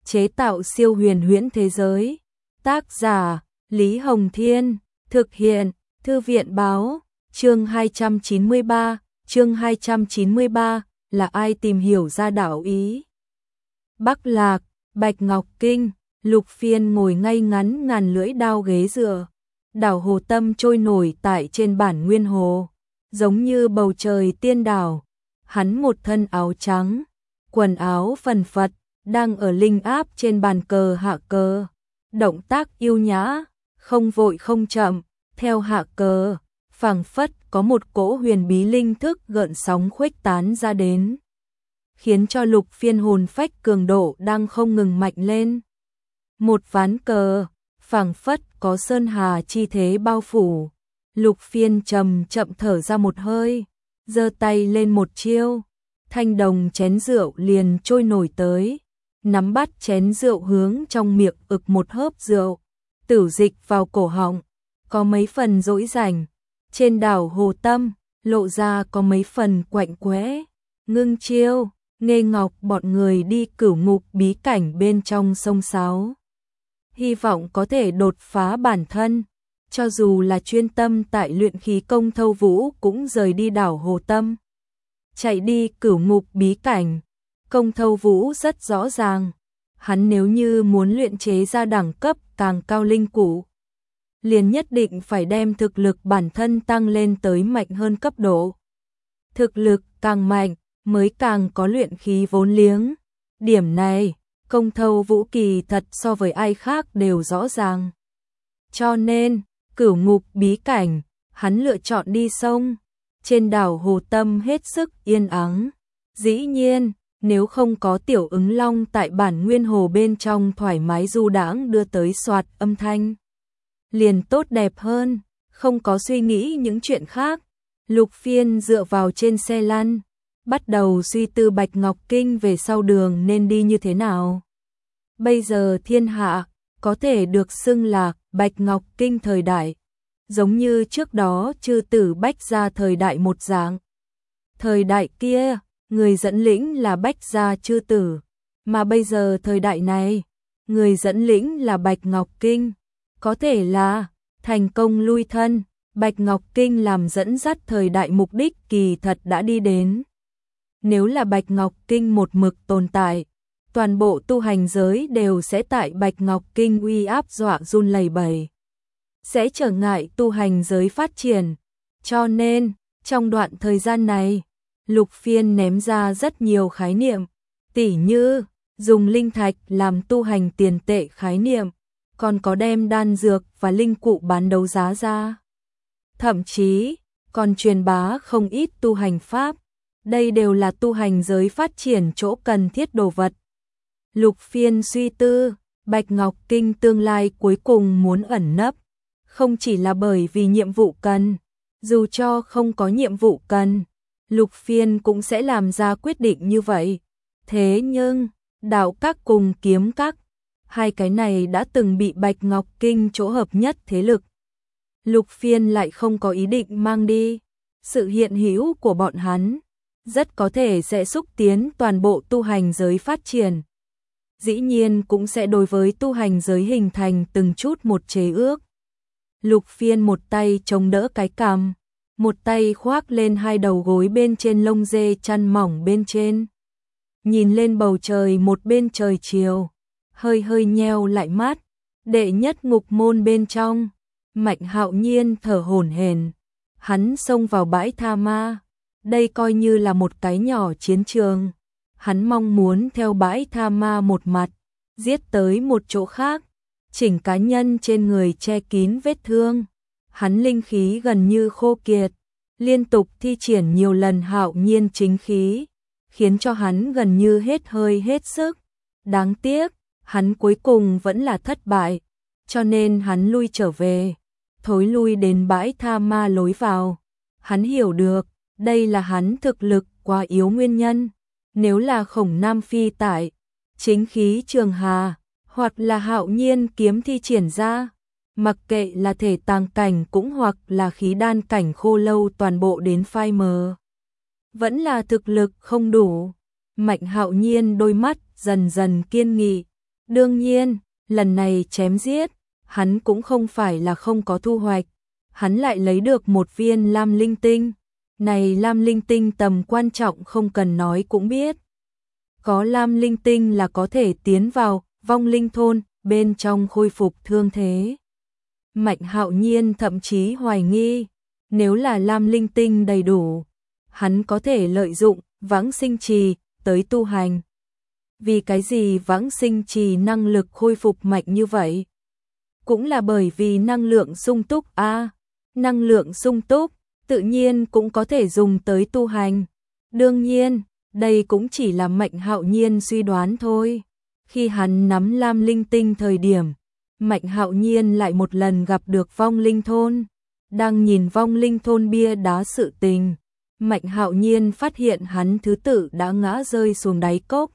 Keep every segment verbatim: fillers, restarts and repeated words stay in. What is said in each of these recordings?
chế tạo siêu huyền huyễn thế giới. Tác giả Lý Hồng Thiên, thực hiện Thư viện Báo. Chương hai trăm chín mươi ba, chương hai trăm chín mươi ba, là ai tìm hiểu ra đạo ý? Bắc Lạc, Bạch Ngọc Kinh, Lục Phiên ngồi ngay ngắn ngàn lưỡi đao ghế dựa. Đảo Hồ Tâm trôi nổi tại trên bản nguyên hồ, giống như bầu trời tiên đảo. Hắn một thân áo trắng, quần áo phần phật, đang ở linh áp trên bàn cờ hạ cờ. Động tác yêu nhã, không vội không chậm, theo hạ cờ, phảng phất có một cỗ huyền bí linh thức gợn sóng khuếch tán ra đến, khiến cho Lục Phiên hồn phách cường độ đang không ngừng mạnh lên. Một ván cờ, phảng phất có sơn hà chi thế bao phủ. Lục Phiên chậm chậm thở ra một hơi, giơ tay lên một chiêu, thanh đồng chén rượu liền trôi nổi tới, nắm bắt chén rượu hướng trong miệng ực một hớp rượu, tử dịch vào cổ họng, có mấy phần dỗi rảnh. Trên đảo Hồ Tâm, lộ ra có mấy phần quạnh quẽ. Ngưng chiêu, Nghê Ngọc bọn người đi cửu ngục bí cảnh bên trong sông Sáo, hy vọng có thể đột phá bản thân. Cho dù là chuyên tâm tại luyện khí công Thâu Vũ cũng rời đi đảo Hồ Tâm, chạy đi cửu ngục bí cảnh. Công Thâu Vũ rất rõ ràng, hắn nếu như muốn luyện chế ra đẳng cấp càng cao linh cụ, liền nhất định phải đem thực lực bản thân tăng lên tới mạnh hơn cấp độ. Thực lực càng mạnh mới càng có luyện khí vốn liếng. Điểm này, Công Thâu Vũ kỳ thật so với ai khác đều rõ ràng. Cho nên, cửu ngục bí cảnh, hắn lựa chọn đi sông. Trên đảo Hồ Tâm hết sức yên ắng. Dĩ nhiên, nếu không có tiểu ứng long tại bản nguyên hồ bên trong thoải mái du đãng đưa tới soạt âm thanh, liền tốt đẹp hơn. Không có suy nghĩ những chuyện khác, Lục Phiên dựa vào trên xe lăn, bắt đầu suy tư Bạch Ngọc Kinh về sau đường nên đi như thế nào. Bây giờ thiên hạ có thể được xưng là Bạch Ngọc Kinh thời đại, giống như trước đó chư tử Bách gia thời đại một dạng. Thời đại kia, người dẫn lĩnh là Bách gia chư tử, mà bây giờ thời đại này, người dẫn lĩnh là Bạch Ngọc Kinh. Có thể là thành công lui thân, Bạch Ngọc Kinh làm dẫn dắt thời đại mục đích kỳ thật đã đi đến. Nếu là Bạch Ngọc Kinh một mực tồn tại, toàn bộ tu hành giới đều sẽ tại Bạch Ngọc Kinh uy áp dọa run lẩy bẩy, sẽ trở ngại tu hành giới phát triển. Cho nên, trong đoạn thời gian này, Lục Phiên ném ra rất nhiều khái niệm, tỉ như dùng linh thạch làm tu hành tiền tệ khái niệm, còn có đem đan dược và linh cụ bán đấu giá ra. Thậm chí, còn truyền bá không ít tu hành pháp. Đây đều là tu hành giới phát triển chỗ cần thiết đồ vật. Lục Phiên suy tư, Bạch Ngọc Kinh tương lai cuối cùng muốn ẩn nấp, không chỉ là bởi vì nhiệm vụ cần, dù cho không có nhiệm vụ cần, Lục Phiên cũng sẽ làm ra quyết định như vậy. Thế nhưng, đạo các cùng kiếm các, hai cái này đã từng bị Bạch Ngọc Kinh chỗ hợp nhất thế lực. Lục Phiên lại không có ý định mang đi. Sự hiện hữu của bọn hắn rất có thể sẽ xúc tiến toàn bộ tu hành giới phát triển. Dĩ nhiên cũng sẽ đối với tu hành giới hình thành từng chút một chế ước. Lục Phiên một tay chống đỡ cái cằm, một tay khoác lên hai đầu gối bên trên lông dê chăn mỏng bên trên. Nhìn lên bầu trời một bên trời chiều, hơi hơi nheo lại mắt. Đệ nhất ngục môn bên trong, Mạnh Hạo Nhiên thở hổn hển, hắn xông vào bãi tha ma. Đây coi như là một cái nhỏ chiến trường. Hắn mong muốn theo bãi tha ma một mặt, giết tới một chỗ khác, chỉnh cá nhân trên người che kín vết thương. Hắn linh khí gần như khô kiệt, liên tục thi triển nhiều lần Hạo Nhiên chính khí, khiến cho hắn gần như hết hơi hết sức. Đáng tiếc, hắn cuối cùng vẫn là thất bại, cho nên hắn lui trở về, thối lui đến bãi tha ma lối vào. Hắn hiểu được, đây là hắn thực lực quá yếu nguyên nhân. Nếu là Khổng Nam Phi tại, chính khí trường hà, hoặc là Hạo Nhiên kiếm thi triển ra, mặc kệ là thể tàng cảnh cũng hoặc là khí đan cảnh khô lâu toàn bộ đến phai mờ, vẫn là thực lực không đủ. Mạnh Hạo Nhiên đôi mắt dần dần kiên nghị, Đương nhiên, lần này chém giết, hắn cũng không phải là không có thu hoạch, hắn lại lấy được một viên lam linh tinh. Này lam linh tinh tầm quan trọng không cần nói cũng biết. Có lam linh tinh là có thể tiến vào vong linh thôn bên trong khôi phục thương thế. Mạnh Hạo Nhiên thậm chí hoài nghi, nếu là lam linh tinh đầy đủ, hắn có thể lợi dụng vãng sinh trì tới tu hành. Vì cái gì vãng sinh trì năng lực khôi phục mạnh như vậy? Cũng là bởi vì năng lượng sung túc a, à, năng lượng sung túc tự nhiên cũng có thể dùng tới tu hành. Đương nhiên, đây cũng chỉ là Mạnh Hạo Nhiên suy đoán thôi. Khi hắn nắm lam linh tinh thời điểm, Mạnh Hạo Nhiên lại một lần gặp được vong linh thôn. Đang nhìn vong linh thôn bia đá sự tình, Mạnh Hạo Nhiên phát hiện hắn thứ tự đã ngã rơi xuống đáy cốc.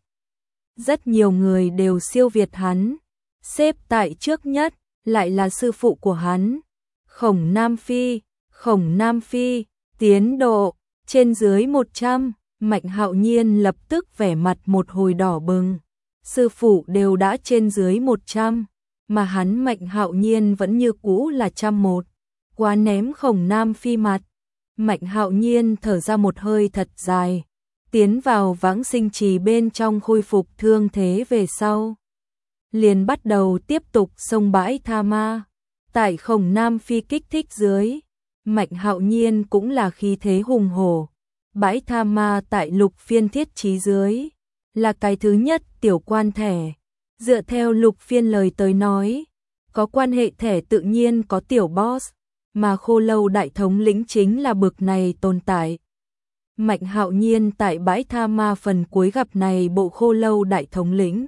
Rất nhiều người đều siêu việt hắn, xếp tại trước nhất lại là sư phụ của hắn, Khổng Nam Phi. Khổng Nam Phi, tiến độ, trên dưới một trăm, Mạnh Hạo Nhiên lập tức vẻ mặt một hồi đỏ bừng. Sư phụ đều đã trên dưới một trăm, mà hắn Mạnh Hạo Nhiên vẫn như cũ là trăm một. Quá ném Khổng Nam Phi mặt. Mạnh Hạo Nhiên thở ra một hơi thật dài, tiến vào vãng sinh trì bên trong khôi phục thương thế về sau. Liền bắt đầu tiếp tục xông bãi tha ma. Tại Khổng Nam Phi kích thích dưới, Mạnh Hạo Nhiên cũng là khí thế hùng hổ. Bãi tha ma tại Lục Phiên thiết trí dưới, là cái thứ nhất tiểu quan thẻ. Dựa theo Lục Phiên lời tới nói, có quan hệ thẻ tự nhiên có tiểu boss, mà Khô Lâu đại thống lĩnh chính là bực này tồn tại. Mạnh Hạo Nhiên tại bãi tha ma phần cuối gặp này bộ Khô Lâu đại thống lĩnh.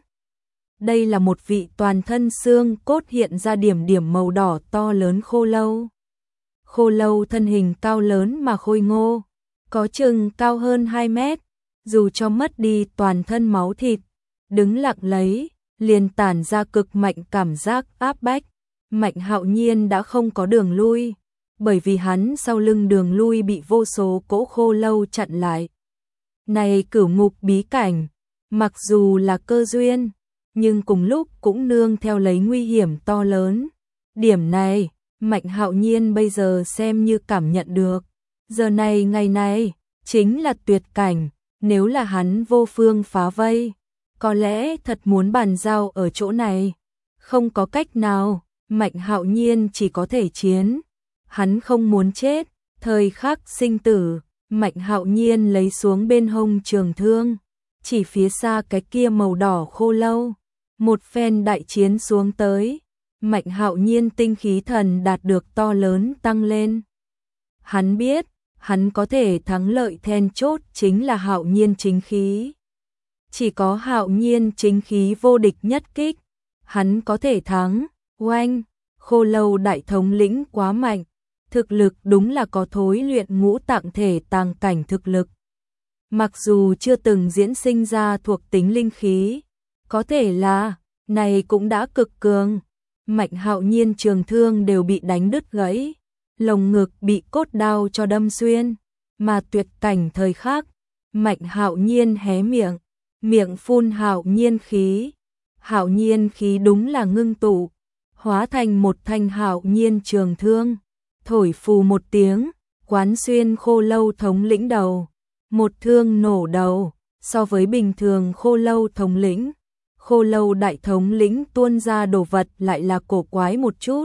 Đây là một vị toàn thân xương cốt hiện ra điểm điểm màu đỏ to lớn khô lâu. Khô lâu thân hình cao lớn mà khôi ngô, có chừng cao hơn hai mét, dù cho mất đi toàn thân máu thịt, đứng lặng lấy, liền tản ra cực mạnh cảm giác áp bách. Mạnh Hạo Nhiên đã không có đường lui, bởi vì hắn sau lưng đường lui bị vô số cỗ khô lâu chặn lại. Này cửu ngục bí cảnh, mặc dù là cơ duyên, nhưng cùng lúc cũng nương theo lấy nguy hiểm to lớn. Điểm này, Mạnh Hạo Nhiên bây giờ xem như cảm nhận được. Giờ này ngày này, chính là tuyệt cảnh, nếu là hắn vô phương phá vây, có lẽ thật muốn bàn giao ở chỗ này. Không có cách nào, Mạnh Hạo Nhiên chỉ có thể chiến. Hắn không muốn chết, thời khắc sinh tử, Mạnh Hạo Nhiên lấy xuống bên hông trường thương, chỉ phía xa cái kia màu đỏ khô lâu. Một phen đại chiến xuống tới, Mạnh Hạo Nhiên tinh khí thần đạt được to lớn tăng lên. Hắn biết, hắn có thể thắng lợi then chốt chính là Hạo Nhiên chính khí. Chỉ có Hạo Nhiên chính khí vô địch nhất kích, hắn có thể thắng. Oanh, Khô Lâu đại thống lĩnh quá mạnh, thực lực đúng là có thối luyện ngũ tạng thể tàng cảnh thực lực. Mặc dù chưa từng diễn sinh ra thuộc tính linh khí, có thể là, này cũng đã cực cường. Mạnh Hạo Nhiên trường thương đều bị đánh đứt gãy, lồng ngực bị cốt đao cho đâm xuyên, mà tuyệt cảnh thời khắc, Mạnh Hạo Nhiên hé miệng, miệng phun Hạo Nhiên khí. Hạo Nhiên khí đúng là ngưng tụ, hóa thành một thanh Hạo Nhiên trường thương, thổi phù một tiếng, quán xuyên Khô Lâu thống lĩnh đầu. Một thương nổ đầu, so với bình thường Khô Lâu thống lĩnh, Khô Lâu đại thống lĩnh tuôn ra đồ vật lại là cổ quái một chút.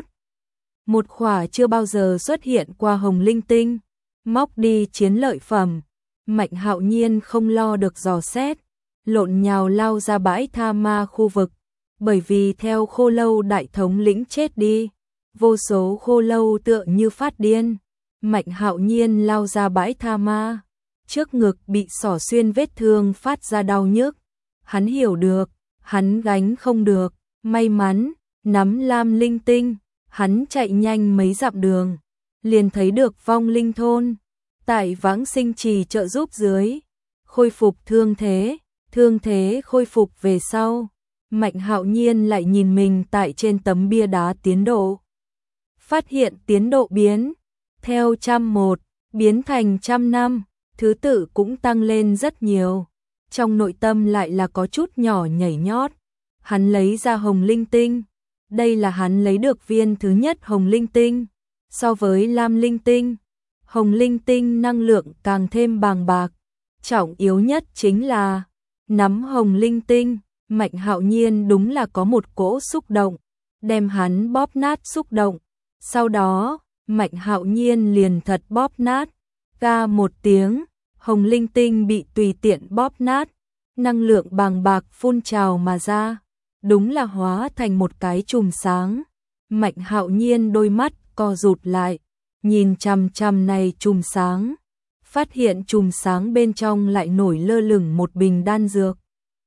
Một khỏa chưa bao giờ xuất hiện qua hồng linh tinh, móc đi chiến lợi phẩm. Mạnh Hạo Nhiên không lo được dò xét, lộn nhào lao ra bãi tha ma khu vực, bởi vì theo Khô Lâu đại thống lĩnh chết đi, vô số khô lâu tựa như phát điên. Mạnh Hạo Nhiên lao ra bãi tha ma, trước ngực bị xỏ xuyên vết thương phát ra đau nhức. Hắn hiểu được, hắn gánh không được, may mắn, nắm lam linh tinh, hắn chạy nhanh mấy dặm đường, liền thấy được vong linh thôn. Tại vãng sinh trì trợ giúp dưới, khôi phục thương thế, thương thế khôi phục về sau. Mạnh Hạo Nhiên lại nhìn mình tại trên tấm bia đá tiến độ. Phát hiện tiến độ biến, theo trăm một, biến thành trăm năm, thứ tự cũng tăng lên rất nhiều. Trong nội tâm lại là có chút nhỏ nhảy nhót. Hắn lấy ra hồng linh tinh. Đây là hắn lấy được viên thứ nhất hồng linh tinh. So với lam linh tinh, hồng linh tinh năng lượng càng thêm bàng bạc. Trọng yếu nhất chính là nắm hồng linh tinh, Mạnh Hạo Nhiên đúng là có một cỗ xúc động, đem hắn bóp nát xúc động. Sau đó, Mạnh Hạo Nhiên liền thật bóp nát, ga một tiếng, hồng linh tinh bị tùy tiện bóp nát, năng lượng bàng bạc phun trào mà ra, đúng là hóa thành một cái chùm sáng. Mạnh Hạo Nhiên đôi mắt co rụt lại, nhìn chằm chằm này chùm sáng, phát hiện chùm sáng bên trong lại nổi lơ lửng một bình đan dược.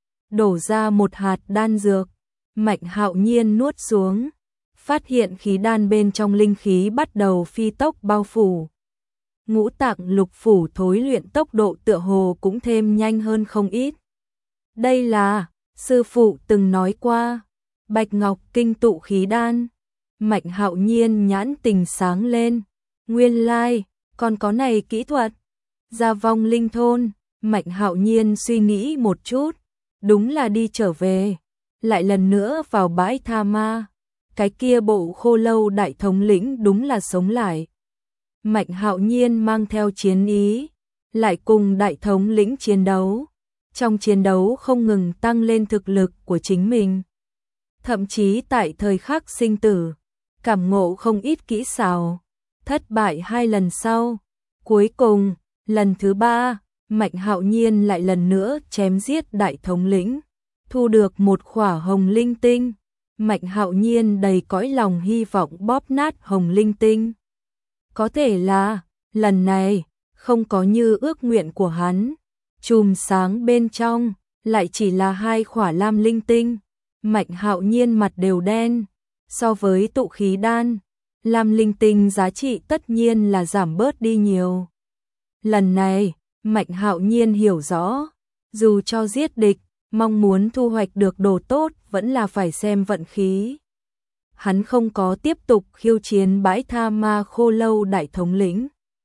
Đổ ra một hạt đan dược, Mạnh Hạo Nhiên nuốt xuống, phát hiện khí đan bên trong linh khí bắt đầu phi tốc bao phủ. Ngũ tạng lục phủ thối luyện tốc độ tựa hồ cũng thêm nhanh hơn không ít. Đây là, sư phụ từng nói qua, Bạch Ngọc Kinh tụ khí đan. Mạnh Hạo Nhiên nhãn tình sáng lên, nguyên lai, like, còn có này kỹ thuật. Ra vong linh thôn, Mạnh Hạo Nhiên suy nghĩ một chút, đúng là đi trở về, lại lần nữa vào bãi tha ma. Cái kia bộ khô lâu đại thống lĩnh đúng là sống lại. Mạnh Hạo Nhiên mang theo chiến ý, lại cùng đại thống lĩnh chiến đấu. Trong chiến đấu không ngừng tăng lên thực lực của chính mình. Thậm chí tại thời khắc sinh tử, cảm ngộ không ít kỹ xảo. Thất bại hai lần sau. Cuối cùng, lần thứ ba, Mạnh Hạo Nhiên lại lần nữa chém giết đại thống lĩnh. Thu được một khỏa hồng linh tinh. Mạnh Hạo Nhiên đầy cõi lòng hy vọng bóp nát hồng linh tinh. Có thể là, lần này, không có như ước nguyện của hắn. Chùm sáng bên trong, lại chỉ là hai khỏa lam linh tinh. Mạnh Hạo Nhiên mặt đều đen. So với tụ khí đan, lam linh tinh giá trị tất nhiên là giảm bớt đi nhiều. Lần này, Mạnh Hạo Nhiên hiểu rõ, dù cho giết địch, mong muốn thu hoạch được đồ tốt vẫn là phải xem vận khí. Hắn không có tiếp tục khiêu chiến bãi tha ma khô lâu đại thống lĩnh,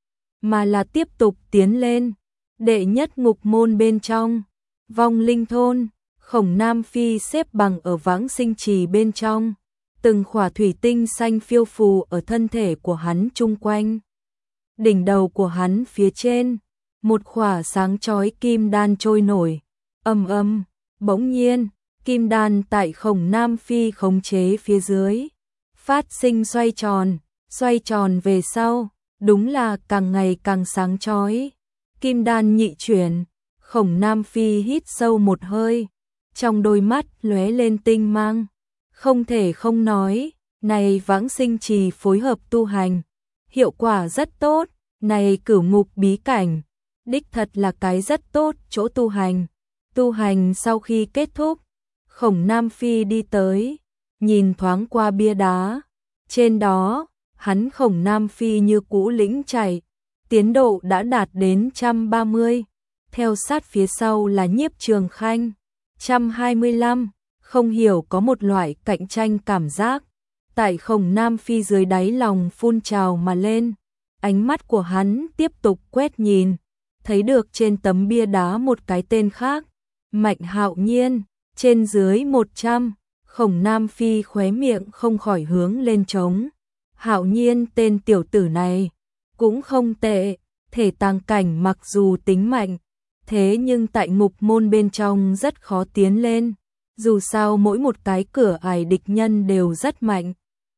mà là tiếp tục tiến lên. Đệ nhất ngục môn bên trong, vong linh thôn, Khổng Nam Phi xếp bằng ở vãng sinh trì bên trong, từng khỏa thủy tinh xanh phiêu phù ở thân thể của hắn chung quanh. Đỉnh đầu của hắn phía trên, một khỏa sáng chói kim đan trôi nổi, ầm ầm, bỗng nhiên, kim đan tại Khổng Nam Phi khống chế phía dưới, phát sinh xoay tròn, xoay tròn về sau, đúng là càng ngày càng sáng chói. Kim đan nhị chuyển, Khổng Nam Phi hít sâu một hơi, trong đôi mắt lóe lên tinh mang. Không thể không nói, này vãng sinh trì phối hợp tu hành, hiệu quả rất tốt, này cửu ngục bí cảnh, đích thật là cái rất tốt chỗ tu hành. Tu hành sau khi kết thúc, Khổng Nam Phi đi tới, nhìn thoáng qua bia đá, trên đó, hắn Khổng Nam Phi như cũ lĩnh chạy. Tiến độ đã đạt đến một trăm ba mươi, theo sát phía sau là Nhiếp Trường Khanh, một trăm hai mươi lăm, không hiểu có một loại cạnh tranh cảm giác. Tại Khổng Nam Phi dưới đáy lòng phun trào mà lên, ánh mắt của hắn tiếp tục quét nhìn, thấy được trên tấm bia đá một cái tên khác, Mạnh Hạo Nhiên, trên dưới một trăm, Khổng Nam Phi khóe miệng không khỏi hướng lên trống. Hạo Nhiên tên tiểu tử này cũng không tệ, thể tàng cảnh mặc dù tính mạnh, thế nhưng tại ngục môn bên trong rất khó tiến lên, dù sao mỗi một cái cửa ải địch nhân đều rất mạnh.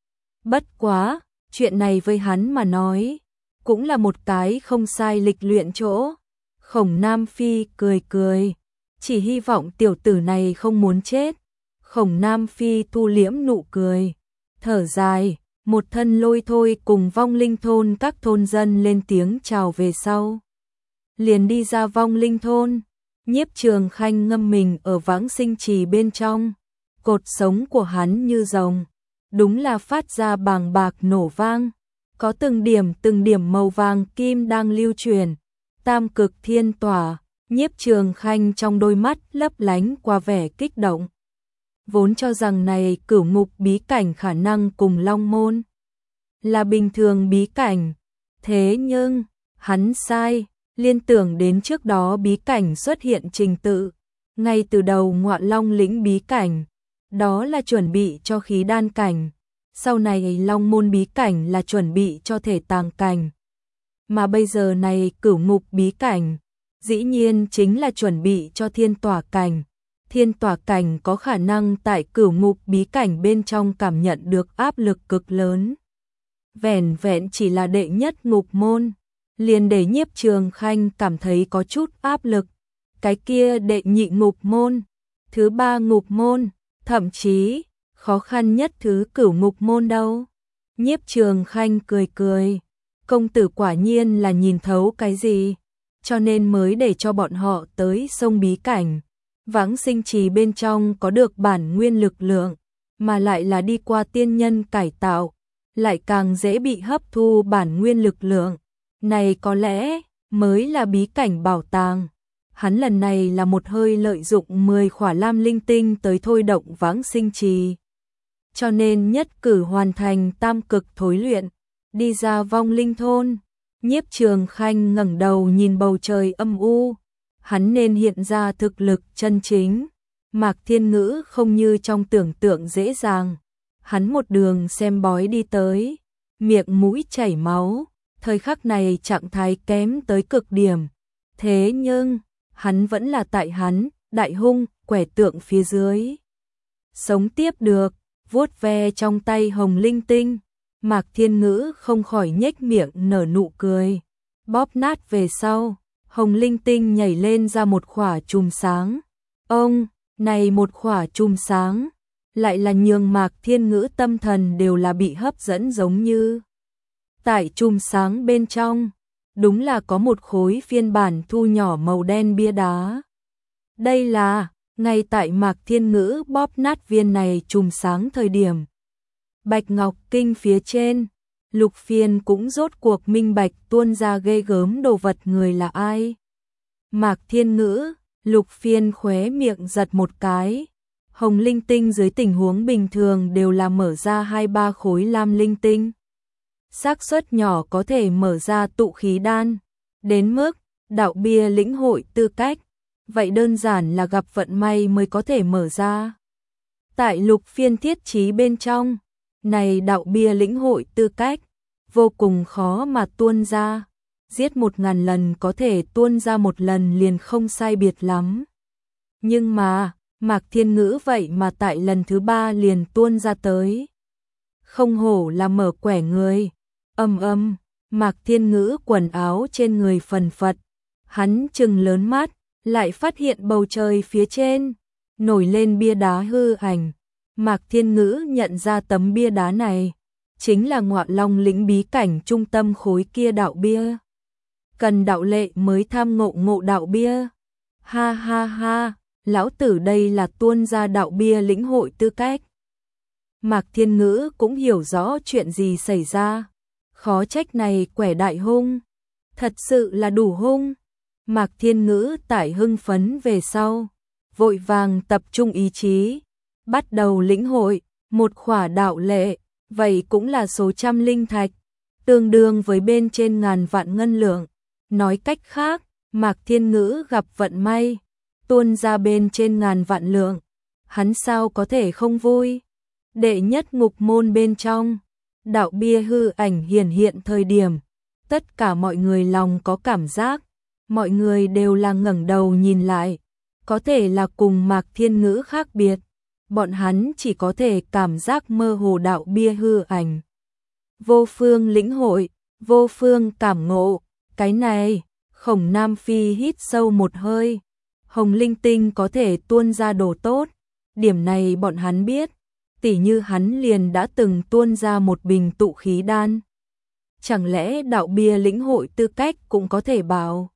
Bất quá, chuyện này với hắn mà nói, cũng là một cái không sai lịch luyện chỗ. Khổng Nam Phi cười cười, chỉ hy vọng tiểu tử này không muốn chết. Khổng Nam Phi thu liễm nụ cười, thở dài. Một thân lôi thôi cùng vong linh thôn các thôn dân lên tiếng chào về sau. Liền đi ra vong linh thôn, Nhiếp Trường Khanh ngâm mình ở vãng sinh trì bên trong. Cột sống của hắn như rồng, đúng là phát ra bàng bạc nổ vang. Có từng điểm từng điểm màu vàng kim đang lưu truyền. Tam cực thiên tỏa, Nhiếp Trường Khanh trong đôi mắt lấp lánh qua vẻ kích động. Vốn cho rằng này cửu ngục bí cảnh khả năng cùng Long Môn là bình thường bí cảnh, thế nhưng hắn sai, liên tưởng đến trước đó bí cảnh xuất hiện trình tự, ngay từ đầu Ngọa Long lĩnh bí cảnh, đó là chuẩn bị cho khí đan cảnh, sau này Long môn bí cảnh là chuẩn bị cho thể tàng cảnh. Mà bây giờ này cửu ngục bí cảnh, dĩ nhiên chính là chuẩn bị cho thiên tỏa cảnh. Thiên tỏa cảnh có khả năng tại cửu ngục bí cảnh bên trong cảm nhận được áp lực cực lớn. Vẻn vẹn chỉ là đệ nhất ngục môn, liền để Nhiếp Trường Khanh cảm thấy có chút áp lực. Cái kia đệ nhị ngục môn, thứ ba ngục môn, thậm chí khó khăn nhất thứ cửu ngục môn đâu. Nhiếp Trường Khanh cười cười, công tử quả nhiên là nhìn thấu cái gì, cho nên mới để cho bọn họ tới sông bí cảnh. Vãng sinh trì bên trong có được bản nguyên lực lượng, mà lại là đi qua tiên nhân cải tạo, lại càng dễ bị hấp thu bản nguyên lực lượng. Này có lẽ mới là bí cảnh bảo tàng. Hắn lần này là một hơi lợi dụng mười khỏa lam linh tinh tới thôi động vãng sinh trì. Cho nên nhất cử hoàn thành tam cực thối luyện, đi ra vong linh thôn. Nhiếp Trường Khanh ngẩng đầu nhìn bầu trời âm u. Hắn nên hiện ra thực lực chân chính. Mạc Thiên Ngữ không như trong tưởng tượng dễ dàng. Hắn một đường xem bói đi tới, miệng mũi chảy máu, thời khắc này trạng thái kém tới cực điểm. Thế nhưng, hắn vẫn là tại hắn, đại hung, quẻ tượng phía dưới. Sống tiếp được, vuốt ve trong tay hồng linh tinh. Mạc Thiên Ngữ không khỏi nhếch miệng nở nụ cười. Bóp nát về sau, hồng linh tinh nhảy lên ra một khỏa chùm sáng. Ông, này một khỏa chùm sáng, lại là nhường Mạc Thiên Ngữ tâm thần đều là bị hấp dẫn giống như. Tại chùm sáng bên trong, đúng là có một khối phiên bản thu nhỏ màu đen bia đá. Đây là, ngay tại Mạc Thiên Ngữ bóp nát viên này chùm sáng thời điểm. Bạch Ngọc Kinh phía trên, Lục Phiên cũng rốt cuộc minh bạch tuôn ra ghê gớm đồ vật người là ai. Mạc Thiên Ngữ, Lục Phiên khóe miệng giật một cái. Hồng linh tinh dưới tình huống bình thường đều là mở ra hai ba khối lam linh tinh. Xác suất nhỏ có thể mở ra tụ khí đan. Đến mức đạo bia lĩnh hội tư cách, vậy đơn giản là gặp vận may mới có thể mở ra. Tại Lục Phiên thiết trí bên trong, này đạo bia lĩnh hội tư cách, vô cùng khó mà tuôn ra. Giết một ngàn lần có thể tuôn ra một lần liền không sai biệt lắm. Nhưng mà, Mạc Thiên Ngữ vậy mà tại lần thứ ba liền tuôn ra tới. Không hổ là mở quẻ người. Âm âm, Mạc Thiên Ngữ quần áo trên người phần phật. Hắn trừng lớn mắt, lại phát hiện bầu trời phía trên nổi lên bia đá hư ảnh. Mạc Thiên Ngữ nhận ra tấm bia đá này chính là Ngọa Long lĩnh bí cảnh trung tâm khối kia đạo bia. Cần đạo lệ mới tham ngộ ngộ đạo bia. Ha ha ha, lão tử đây là tuôn ra đạo bia lĩnh hội tư cách. Mạc Thiên Ngữ cũng hiểu rõ chuyện gì xảy ra. Khó trách này quẻ đại hung, thật sự là đủ hung. Mạc Thiên Ngữ tại hưng phấn về sau, vội vàng tập trung ý chí, bắt đầu lĩnh hội một khỏa đạo lệ, vậy cũng là số trăm linh thạch, tương đương với bên trên ngàn vạn ngân lượng. Nói cách khác, Mạc Thiên Ngữ gặp vận may, tuôn ra bên trên ngàn vạn lượng, hắn sao có thể không vui. Đệ nhất ngục môn bên trong, đạo bia hư ảnh hiển hiện thời điểm, tất cả mọi người lòng có cảm giác, mọi người đều là ngẩng đầu nhìn lại, có thể là cùng Mạc Thiên Ngữ khác biệt, bọn hắn chỉ có thể cảm giác mơ hồ đạo bia hư ảnh. Vô phương lĩnh hội, vô phương cảm ngộ, cái này, Khổng Nam Phi hít sâu một hơi, hồng linh tinh có thể tuôn ra đồ tốt, điểm này bọn hắn biết. Tỉ như hắn liền đã từng tuôn ra một bình tụ khí đan. Chẳng lẽ đạo bia lĩnh hội tư cách cũng có thể bảo.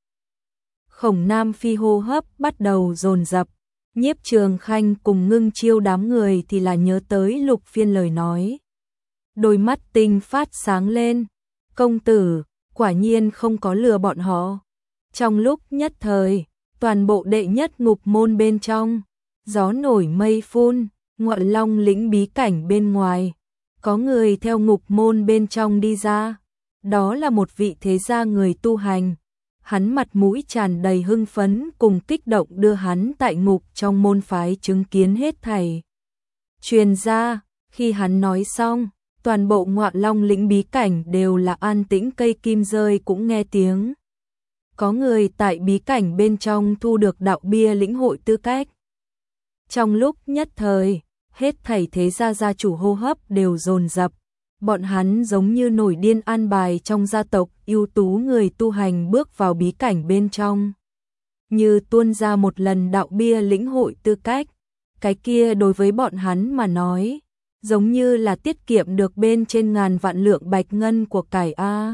Khổng Nam Phi hô hấp bắt đầu dồn dập. Nhiếp Trường Khanh cùng Ngưng Chiêu đám người thì là nhớ tới Lục Phiên lời nói. Đôi mắt tinh phát sáng lên. Công tử, quả nhiên không có lừa bọn họ. Trong lúc nhất thời, toàn bộ đệ nhất ngục môn bên trong, gió nổi mây phun. Ngọa Long lĩnh bí cảnh bên ngoài, có người theo ngục môn bên trong đi ra. Đó là một vị thế gia người tu hành. Hắn mặt mũi tràn đầy hưng phấn cùng kích động đưa hắn tại ngục trong môn phái chứng kiến hết thảy. truyền ra. Khi hắn nói xong, toàn bộ Ngọa Long lĩnh bí cảnh đều là an tĩnh, cây kim rơi cũng nghe tiếng. Có người tại bí cảnh bên trong thu được đạo bia lĩnh hội tư cách. Trong lúc nhất thời, hết thảy thế gia gia chủ hô hấp đều dồn dập. Bọn hắn giống như nổi điên an bài trong gia tộc ưu tú người tu hành bước vào bí cảnh bên trong. Như tuôn ra một lần đạo bia lĩnh hội tư cách. Cái kia đối với bọn hắn mà nói, giống như là tiết kiệm được bên trên ngàn vạn lượng bạch ngân của cải A.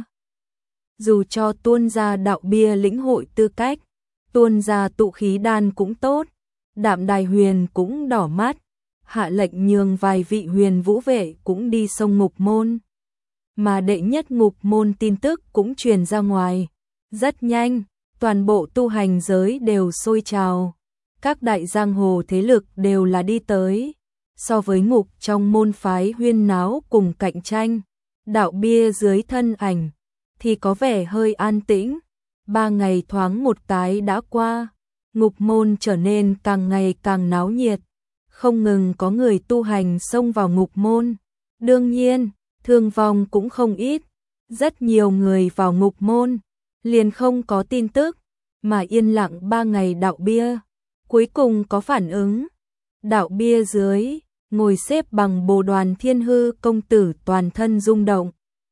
Dù cho tuôn ra đạo bia lĩnh hội tư cách, tuôn ra tụ khí đan cũng tốt. Đạm Đài Huyền cũng đỏ mắt, hạ lệnh nhường vài vị huyền vũ vệ cũng đi sông ngục môn. Mà đệ nhất ngục môn tin tức cũng truyền ra ngoài. Rất nhanh, toàn bộ tu hành giới đều sôi trào. Các đại giang hồ thế lực đều là đi tới. So với ngục trong môn phái huyên náo cùng cạnh tranh, đạo bia dưới thân ảnh, thì có vẻ hơi an tĩnh. Ba ngày thoáng một cái đã qua, ngục môn trở nên càng ngày càng náo nhiệt. Không ngừng có người tu hành xông vào ngục môn. Đương nhiên, thương vong cũng không ít. Rất nhiều người vào ngục môn, liền không có tin tức, mà yên lặng ba ngày đạo bia. Cuối cùng có phản ứng. Đạo bia dưới, ngồi xếp bằng Bồ Đoàn Thiên Hư công tử toàn thân rung động.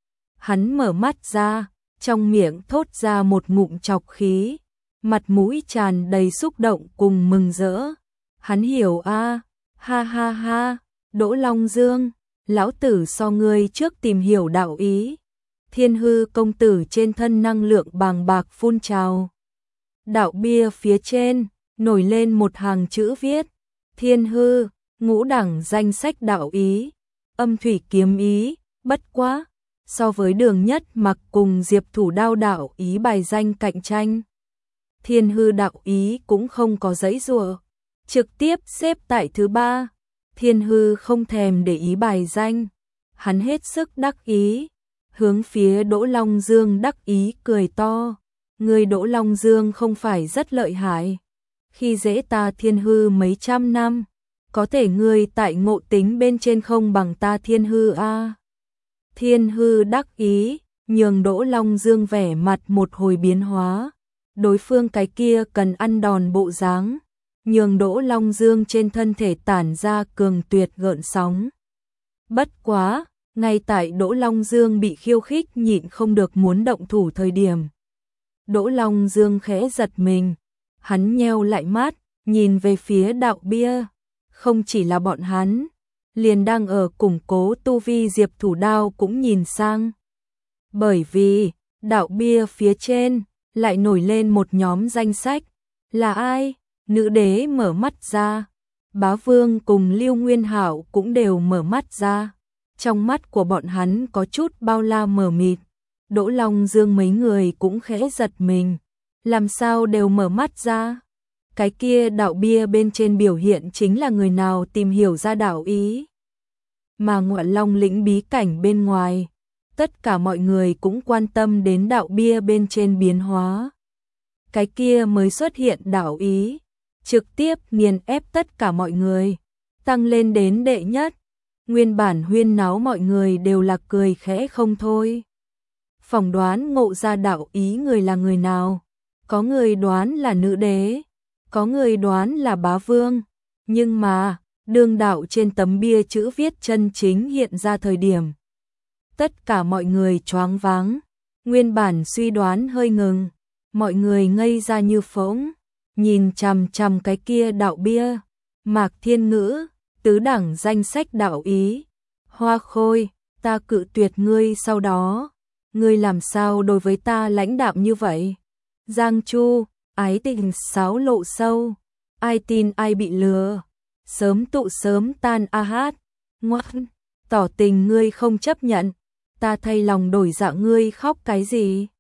Hắn mở mắt ra, trong miệng thốt ra một ngụm trọc khí, mặt mũi tràn đầy xúc động cùng mừng rỡ. Hắn hiểu a, à, ha ha ha, Đỗ Long Dương, lão tử so ngươi trước tìm hiểu đạo ý. Thiên Hư công tử trên thân năng lượng bàng bạc phun trào. Đạo bia phía trên, nổi lên một hàng chữ viết, Thiên Hư, ngũ đẳng danh sách đạo ý, âm thủy kiếm ý, bất quá. So với Đường Nhất Mặc cùng Diệp Thủ Đao đạo ý bài danh cạnh tranh, Thiên Hư đạo ý cũng không có giãy giụa, trực tiếp xếp tại thứ ba. Thiên Hư không thèm để ý bài danh, hắn hết sức đắc ý, hướng phía Đỗ Long Dương đắc ý cười to. Người Đỗ Long Dương không phải rất lợi hại, khi dễ ta Thiên Hư mấy trăm năm, có thể ngươi tại ngộ tính bên trên không bằng ta Thiên Hư a. Thiên Hư đắc ý, nhường Đỗ Long Dương vẻ mặt một hồi biến hóa. Đối phương cái kia cần ăn đòn bộ dáng, nhường Đỗ Long Dương trên thân thể tản ra cường tuyệt gợn sóng. Bất quá, ngay tại Đỗ Long Dương bị khiêu khích nhịn không được muốn động thủ thời điểm, Đỗ Long Dương khẽ giật mình, hắn nheo lại mắt, nhìn về phía đạo bia. Không chỉ là bọn hắn, liền đang ở củng cố tu vi Diệp Thủ Đao cũng nhìn sang. Bởi vì, đạo bia phía trên, lại nổi lên một nhóm danh sách. Là ai? Nữ đế mở mắt ra. Bá Vương cùng Lưu Nguyên Hạo cũng đều mở mắt ra. Trong mắt của bọn hắn có chút bao la mờ mịt. Đỗ Long Dương mấy người cũng khẽ giật mình. Làm sao đều mở mắt ra? Cái kia đạo bia bên trên biểu hiện chính là người nào tìm hiểu ra đạo ý. Mà Ngọa Long lĩnh bí cảnh bên ngoài, tất cả mọi người cũng quan tâm đến đạo bia bên trên biến hóa. Cái kia mới xuất hiện đạo ý, trực tiếp nghiền ép tất cả mọi người, tăng lên đến đệ nhất. Nguyên bản huyên náo mọi người đều là cười khẽ không thôi. Phỏng đoán ngộ ra đạo ý người là người nào? Có người đoán là nữ đế, có người đoán là Bá Vương, nhưng mà, đương đạo trên tấm bia chữ viết chân chính hiện ra thời điểm, tất cả mọi người choáng váng, nguyên bản suy đoán hơi ngừng, mọi người ngây ra như phỗng, nhìn chằm chằm cái kia đạo bia, Mạc Thiên Ngữ, tứ đẳng danh sách đạo ý, Hoa Khôi, ta cự tuyệt ngươi sau đó, ngươi làm sao đối với ta lãnh đạm như vậy? Giang Chu, ái tình sáo lộ sâu, ai tin ai bị lừa, sớm tụ sớm tan a hát, ngoan, tỏ tình ngươi không chấp nhận, ta thay lòng đổi dạ ngươi khóc cái gì?